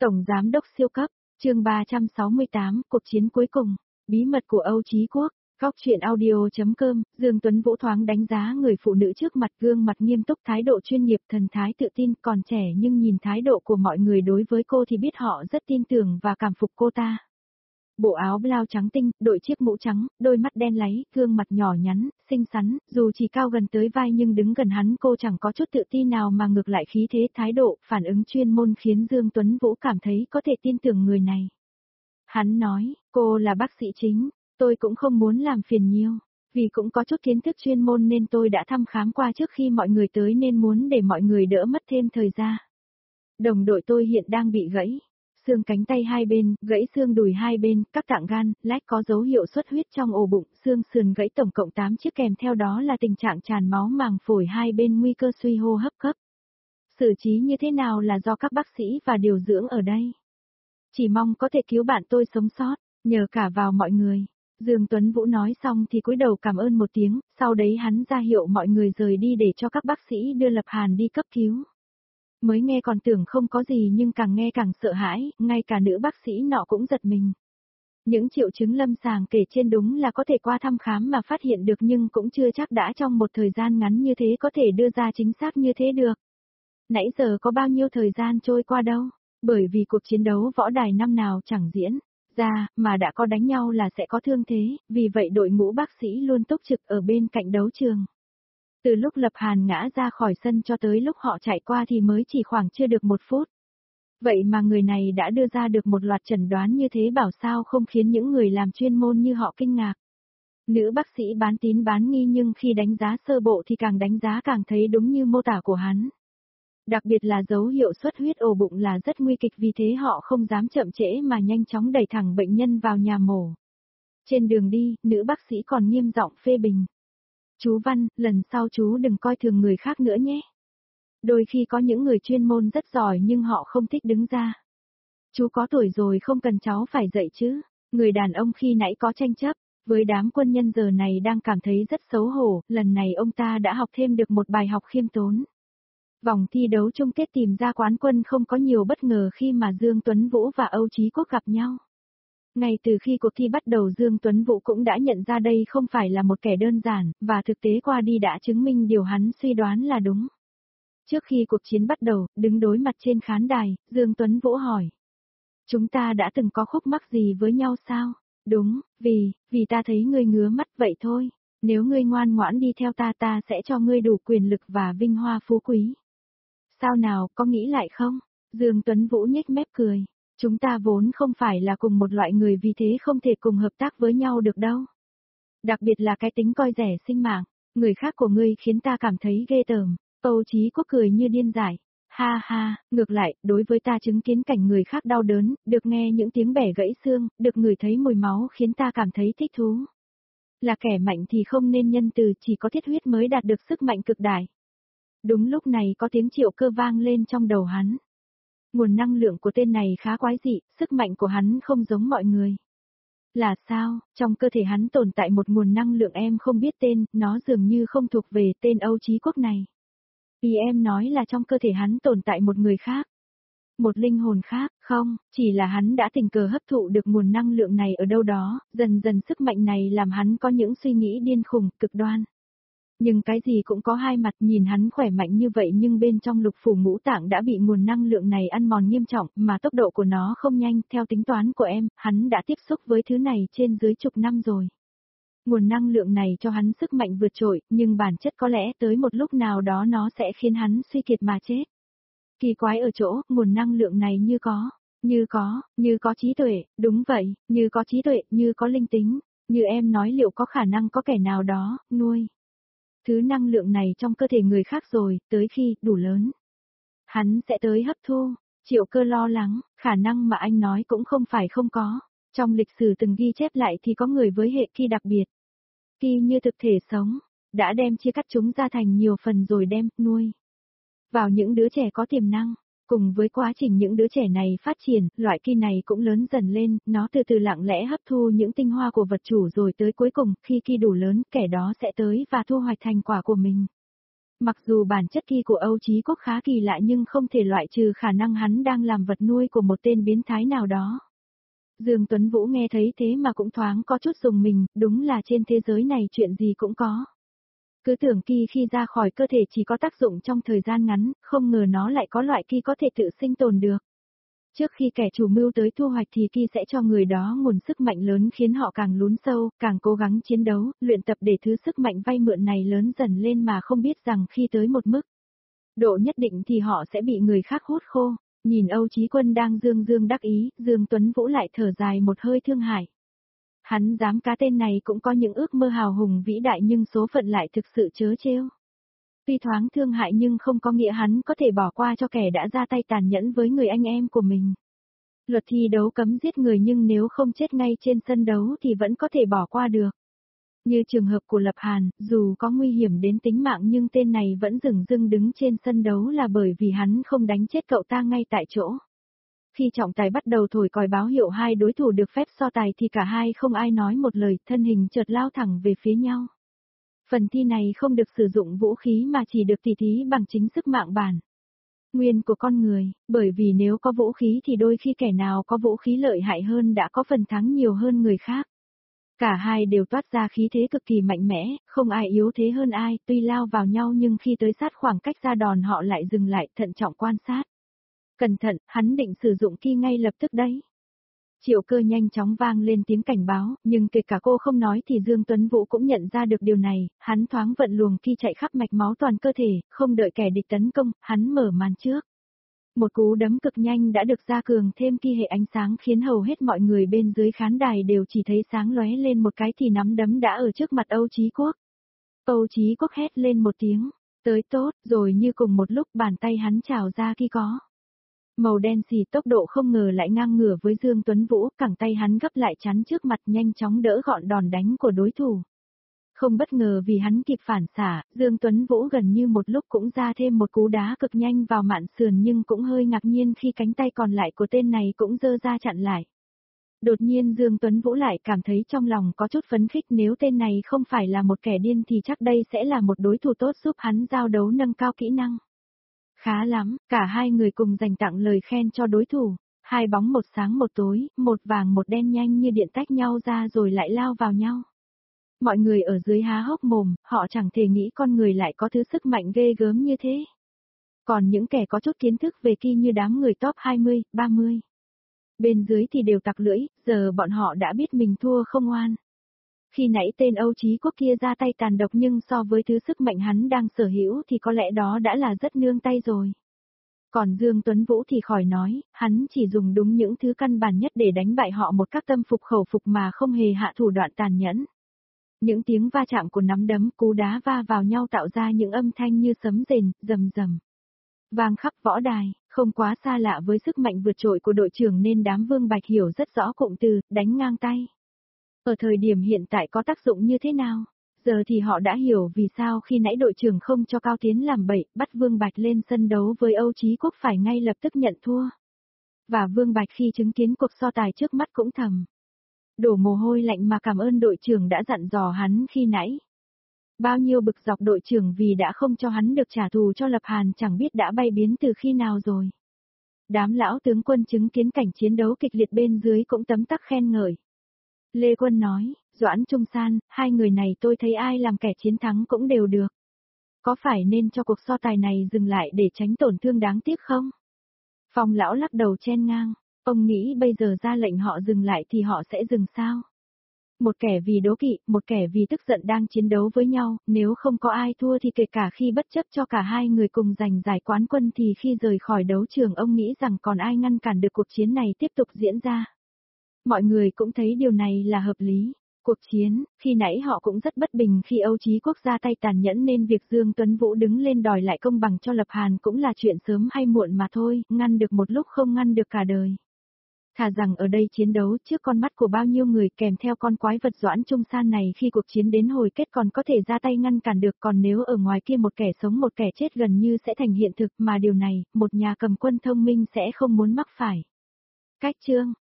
Tổng Giám đốc siêu cấp, chương 368, cuộc chiến cuối cùng, bí mật của Âu Chí Quốc, Góc truyện audio.com, Dương Tuấn Vũ thoáng đánh giá người phụ nữ trước mặt, gương mặt nghiêm túc, thái độ chuyên nghiệp, thần thái tự tin, còn trẻ nhưng nhìn thái độ của mọi người đối với cô thì biết họ rất tin tưởng và cảm phục cô ta. Bộ áo blau trắng tinh, đội chiếc mũ trắng, đôi mắt đen láy, gương mặt nhỏ nhắn, xinh xắn, dù chỉ cao gần tới vai nhưng đứng gần hắn cô chẳng có chút tự tin nào mà ngược lại khí thế, thái độ, phản ứng chuyên môn khiến Dương Tuấn Vũ cảm thấy có thể tin tưởng người này. Hắn nói, cô là bác sĩ chính, tôi cũng không muốn làm phiền nhiều, vì cũng có chút kiến thức chuyên môn nên tôi đã thăm khám qua trước khi mọi người tới nên muốn để mọi người đỡ mất thêm thời gian. Đồng đội tôi hiện đang bị gãy xương cánh tay hai bên, gãy xương đùi hai bên, các tạng gan, lách có dấu hiệu xuất huyết trong ổ bụng, xương sườn gãy tổng cộng 8 chiếc, kèm theo đó là tình trạng tràn máu màng phổi hai bên, nguy cơ suy hô hấp cấp. Xử trí như thế nào là do các bác sĩ và điều dưỡng ở đây. Chỉ mong có thể cứu bạn tôi sống sót, nhờ cả vào mọi người. Dương Tuấn Vũ nói xong thì cúi đầu cảm ơn một tiếng, sau đấy hắn ra hiệu mọi người rời đi để cho các bác sĩ đưa Lập Hàn đi cấp cứu. Mới nghe còn tưởng không có gì nhưng càng nghe càng sợ hãi, ngay cả nữ bác sĩ nọ cũng giật mình. Những triệu chứng lâm sàng kể trên đúng là có thể qua thăm khám mà phát hiện được nhưng cũng chưa chắc đã trong một thời gian ngắn như thế có thể đưa ra chính xác như thế được. Nãy giờ có bao nhiêu thời gian trôi qua đâu, bởi vì cuộc chiến đấu võ đài năm nào chẳng diễn ra, mà đã có đánh nhau là sẽ có thương thế, vì vậy đội ngũ bác sĩ luôn túc trực ở bên cạnh đấu trường. Từ lúc Lập Hàn ngã ra khỏi sân cho tới lúc họ chạy qua thì mới chỉ khoảng chưa được 1 phút. Vậy mà người này đã đưa ra được một loạt chẩn đoán như thế, bảo sao không khiến những người làm chuyên môn như họ kinh ngạc. Nữ bác sĩ bán tín bán nghi nhưng khi đánh giá sơ bộ thì càng đánh giá càng thấy đúng như mô tả của hắn. Đặc biệt là dấu hiệu xuất huyết ổ bụng là rất nguy kịch, vì thế họ không dám chậm trễ mà nhanh chóng đẩy thẳng bệnh nhân vào nhà mổ. Trên đường đi, nữ bác sĩ còn nghiêm giọng phê bình. Chú Văn, lần sau chú đừng coi thường người khác nữa nhé. Đôi khi có những người chuyên môn rất giỏi nhưng họ không thích đứng ra. Chú có tuổi rồi không cần cháu phải dạy chứ. Người đàn ông khi nãy có tranh chấp với đám quân nhân giờ này đang cảm thấy rất xấu hổ, lần này ông ta đã học thêm được một bài học khiêm tốn. Vòng thi đấu chung kết tìm ra quán quân không có nhiều bất ngờ khi mà Dương Tuấn Vũ và Âu Chí Quốc gặp nhau. Ngay từ khi cuộc thi bắt đầu Dương Tuấn Vũ cũng đã nhận ra đây không phải là một kẻ đơn giản, và thực tế qua đi đã chứng minh điều hắn suy đoán là đúng. Trước khi cuộc chiến bắt đầu, đứng đối mặt trên khán đài, Dương Tuấn Vũ hỏi. Chúng ta đã từng có khúc mắc gì với nhau sao? Đúng, vì ta thấy ngươi ngứa mắt vậy thôi. Nếu ngươi ngoan ngoãn đi theo ta sẽ cho ngươi đủ quyền lực và vinh hoa phú quý. Sao nào, có nghĩ lại không? Dương Tuấn Vũ nhếch mép cười. Chúng ta vốn không phải là cùng một loại người, vì thế không thể cùng hợp tác với nhau được đâu. Đặc biệt là cái tính coi rẻ sinh mạng, người khác của ngươi khiến ta cảm thấy ghê tởm. Âu Chí Quốc cười như điên dại. Ha ha, ngược lại, đối với ta chứng kiến cảnh người khác đau đớn, được nghe những tiếng bẻ gãy xương, được ngửi thấy mùi máu khiến ta cảm thấy thích thú. Là kẻ mạnh thì không nên nhân từ, chỉ có thiết huyết mới đạt được sức mạnh cực đại. Đúng lúc này có tiếng Triệu Cơ vang lên trong đầu hắn. Nguồn năng lượng của tên này khá quái dị, sức mạnh của hắn không giống mọi người. Là sao, trong cơ thể hắn tồn tại một nguồn năng lượng em không biết tên, nó dường như không thuộc về tên Âu Chí Quốc này. Vì em nói là trong cơ thể hắn tồn tại một người khác. Một linh hồn khác, không, chỉ là hắn đã tình cờ hấp thụ được nguồn năng lượng này ở đâu đó, dần dần sức mạnh này làm hắn có những suy nghĩ điên khùng, cực đoan. Nhưng cái gì cũng có hai mặt, nhìn hắn khỏe mạnh như vậy nhưng bên trong lục phủ ngũ tạng đã bị nguồn năng lượng này ăn mòn nghiêm trọng, mà tốc độ của nó không nhanh, theo tính toán của em, hắn đã tiếp xúc với thứ này trên dưới chục năm rồi. Nguồn năng lượng này cho hắn sức mạnh vượt trội, nhưng bản chất có lẽ tới một lúc nào đó nó sẽ khiến hắn suy kiệt mà chết. Kỳ quái ở chỗ, nguồn năng lượng này như có trí tuệ, đúng vậy, như có trí tuệ, như có linh tính, như em nói, liệu có khả năng có kẻ nào đó, nuôi thứ năng lượng này trong cơ thể người khác rồi, tới khi đủ lớn, hắn sẽ tới hấp thu. Triệu Cơ lo lắng, khả năng mà anh nói cũng không phải không có. Trong lịch sử từng ghi chép lại thì có người với hệ Ki đặc biệt. Ki như thực thể sống, đã đem chia cắt chúng ra thành nhiều phần rồi đem nuôi vào những đứa trẻ có tiềm năng. Cùng với quá trình những đứa trẻ này phát triển, loại Ki này cũng lớn dần lên, nó từ từ lặng lẽ hấp thu những tinh hoa của vật chủ rồi tới cuối cùng, khi Ki đủ lớn, kẻ đó sẽ tới và thu hoạch thành quả của mình. Mặc dù bản chất kỳ của Âu Chí Quốc khá kỳ lạ nhưng không thể loại trừ khả năng hắn đang làm vật nuôi của một tên biến thái nào đó. Dương Tuấn Vũ nghe thấy thế mà cũng thoáng có chút rùng mình, đúng là trên thế giới này chuyện gì cũng có. Cứ tưởng kỳ khi ra khỏi cơ thể chỉ có tác dụng trong thời gian ngắn, không ngờ nó lại có loại kỳ có thể tự sinh tồn được. Trước khi kẻ chủ mưu tới thu hoạch thì kỳ sẽ cho người đó nguồn sức mạnh lớn khiến họ càng lún sâu, càng cố gắng chiến đấu, luyện tập để thứ sức mạnh vay mượn này lớn dần lên mà không biết rằng khi tới một mức độ nhất định thì họ sẽ bị người khác hút khô. Nhìn Âu Chí Quân đang dương dương đắc ý, Dương Tuấn Vũ lại thở dài một hơi thương hại. Hắn dám cá tên này cũng có những ước mơ hào hùng vĩ đại nhưng số phận lại thực sự trớ trêu. Tuy thoáng thương hại nhưng không có nghĩa hắn có thể bỏ qua cho kẻ đã ra tay tàn nhẫn với người anh em của mình. Luật thi đấu cấm giết người nhưng nếu không chết ngay trên sân đấu thì vẫn có thể bỏ qua được. Như trường hợp của Lập Hàn, dù có nguy hiểm đến tính mạng nhưng tên này vẫn dửng dưng đứng trên sân đấu là bởi vì hắn không đánh chết cậu ta ngay tại chỗ. Khi trọng tài bắt đầu thổi còi báo hiệu hai đối thủ được phép so tài thì cả hai không ai nói một lời, thân hình chợt lao thẳng về phía nhau. Phần thi này không được sử dụng vũ khí mà chỉ được tỉ thí bằng chính sức mạnh bản nguyên của con người, bởi vì nếu có vũ khí thì đôi khi kẻ nào có vũ khí lợi hại hơn đã có phần thắng nhiều hơn người khác. Cả hai đều toát ra khí thế cực kỳ mạnh mẽ, không ai yếu thế hơn ai, tuy lao vào nhau nhưng khi tới sát khoảng cách ra đòn họ lại dừng lại thận trọng quan sát. Cẩn thận, hắn định sử dụng ki ngay lập tức đấy. Triệu Cơ nhanh chóng vang lên tiếng cảnh báo, nhưng kể cả cô không nói thì Dương Tuấn Vũ cũng nhận ra được điều này, hắn thoáng vận luồng ki chạy khắp mạch máu toàn cơ thể, không đợi kẻ địch tấn công, hắn mở màn trước. Một cú đấm cực nhanh đã được gia cường thêm ki hệ ánh sáng khiến hầu hết mọi người bên dưới khán đài đều chỉ thấy sáng lóe lên một cái thì nắm đấm đã ở trước mặt Âu Chí Quốc. Âu Chí Quốc hét lên một tiếng, tới tốt, rồi như cùng một lúc bàn tay hắn trào ra ki có. Màu đen xì tốc độ không ngờ lại ngang ngửa với Dương Tuấn Vũ, cẳng tay hắn gấp lại chắn trước mặt nhanh chóng đỡ gọn đòn đánh của đối thủ. Không bất ngờ vì hắn kịp phản xả, Dương Tuấn Vũ gần như một lúc cũng ra thêm một cú đá cực nhanh vào mạn sườn nhưng cũng hơi ngạc nhiên khi cánh tay còn lại của tên này cũng giơ ra chặn lại. Đột nhiên Dương Tuấn Vũ lại cảm thấy trong lòng có chút phấn khích, nếu tên này không phải là một kẻ điên thì chắc đây sẽ là một đối thủ tốt giúp hắn giao đấu nâng cao kỹ năng. Khá lắm, cả hai người cùng dành tặng lời khen cho đối thủ, hai bóng một sáng một tối, một vàng một đen nhanh như điện tách nhau ra rồi lại lao vào nhau. Mọi người ở dưới há hốc mồm, họ chẳng thể nghĩ con người lại có thứ sức mạnh ghê gớm như thế. Còn những kẻ có chút kiến thức về ki như đám người top 20, 30. Bên dưới thì đều tặc lưỡi, giờ bọn họ đã biết mình thua không oan. Khi nãy tên Âu Chí Quốc kia ra tay tàn độc nhưng so với thứ sức mạnh hắn đang sở hữu thì có lẽ đó đã là rất nương tay rồi. Còn Dương Tuấn Vũ thì khỏi nói, hắn chỉ dùng đúng những thứ căn bản nhất để đánh bại họ một cách tâm phục khẩu phục mà không hề hạ thủ đoạn tàn nhẫn. Những tiếng va chạm của nắm đấm, cú đá va vào nhau tạo ra những âm thanh như sấm rền, rầm rầm. Vang khắp võ đài, không quá xa lạ với sức mạnh vượt trội của đội trưởng nên đám Vương Bạch hiểu rất rõ cụm từ, đánh ngang tay. Ở thời điểm hiện tại có tác dụng như thế nào? Giờ thì họ đã hiểu vì sao khi nãy đội trưởng không cho Cao Tiến làm bậy, bắt Vương Bạch lên sân đấu với Âu Chí Quốc phải ngay lập tức nhận thua. Và Vương Bạch khi chứng kiến cuộc so tài trước mắt cũng thầm đổ mồ hôi lạnh mà cảm ơn đội trưởng đã dặn dò hắn khi nãy. Bao nhiêu bực dọc đội trưởng vì đã không cho hắn được trả thù cho Lập Hàn chẳng biết đã bay biến từ khi nào rồi. Đám lão tướng quân chứng kiến cảnh chiến đấu kịch liệt bên dưới cũng tấm tắc khen ngợi. Lê Quân nói, Doãn Trung San, hai người này tôi thấy ai làm kẻ chiến thắng cũng đều được. Có phải nên cho cuộc so tài này dừng lại để tránh tổn thương đáng tiếc không? Phong lão lắc đầu chen ngang, ông nghĩ bây giờ ra lệnh họ dừng lại thì họ sẽ dừng sao? Một kẻ vì đố kỵ, một kẻ vì tức giận đang chiến đấu với nhau, nếu không có ai thua thì kể cả khi bất chấp cho cả hai người cùng giành giải quán quân thì khi rời khỏi đấu trường ông nghĩ rằng còn ai ngăn cản được cuộc chiến này tiếp tục diễn ra. Mọi người cũng thấy điều này là hợp lý. Cuộc chiến, khi nãy họ cũng rất bất bình khi Âu Chí Quốc ra tay tàn nhẫn nên việc Dương Tuấn Vũ đứng lên đòi lại công bằng cho Lập Hàn cũng là chuyện sớm hay muộn mà thôi, ngăn được một lúc không ngăn được cả đời. Thà rằng ở đây chiến đấu trước con mắt của bao nhiêu người kèm theo con quái vật Doãn Trung San này khi cuộc chiến đến hồi kết còn có thể ra tay ngăn cản được, còn nếu ở ngoài kia một kẻ sống một kẻ chết gần như sẽ thành hiện thực mà điều này, một nhà cầm quân thông minh sẽ không muốn mắc phải. Cách chương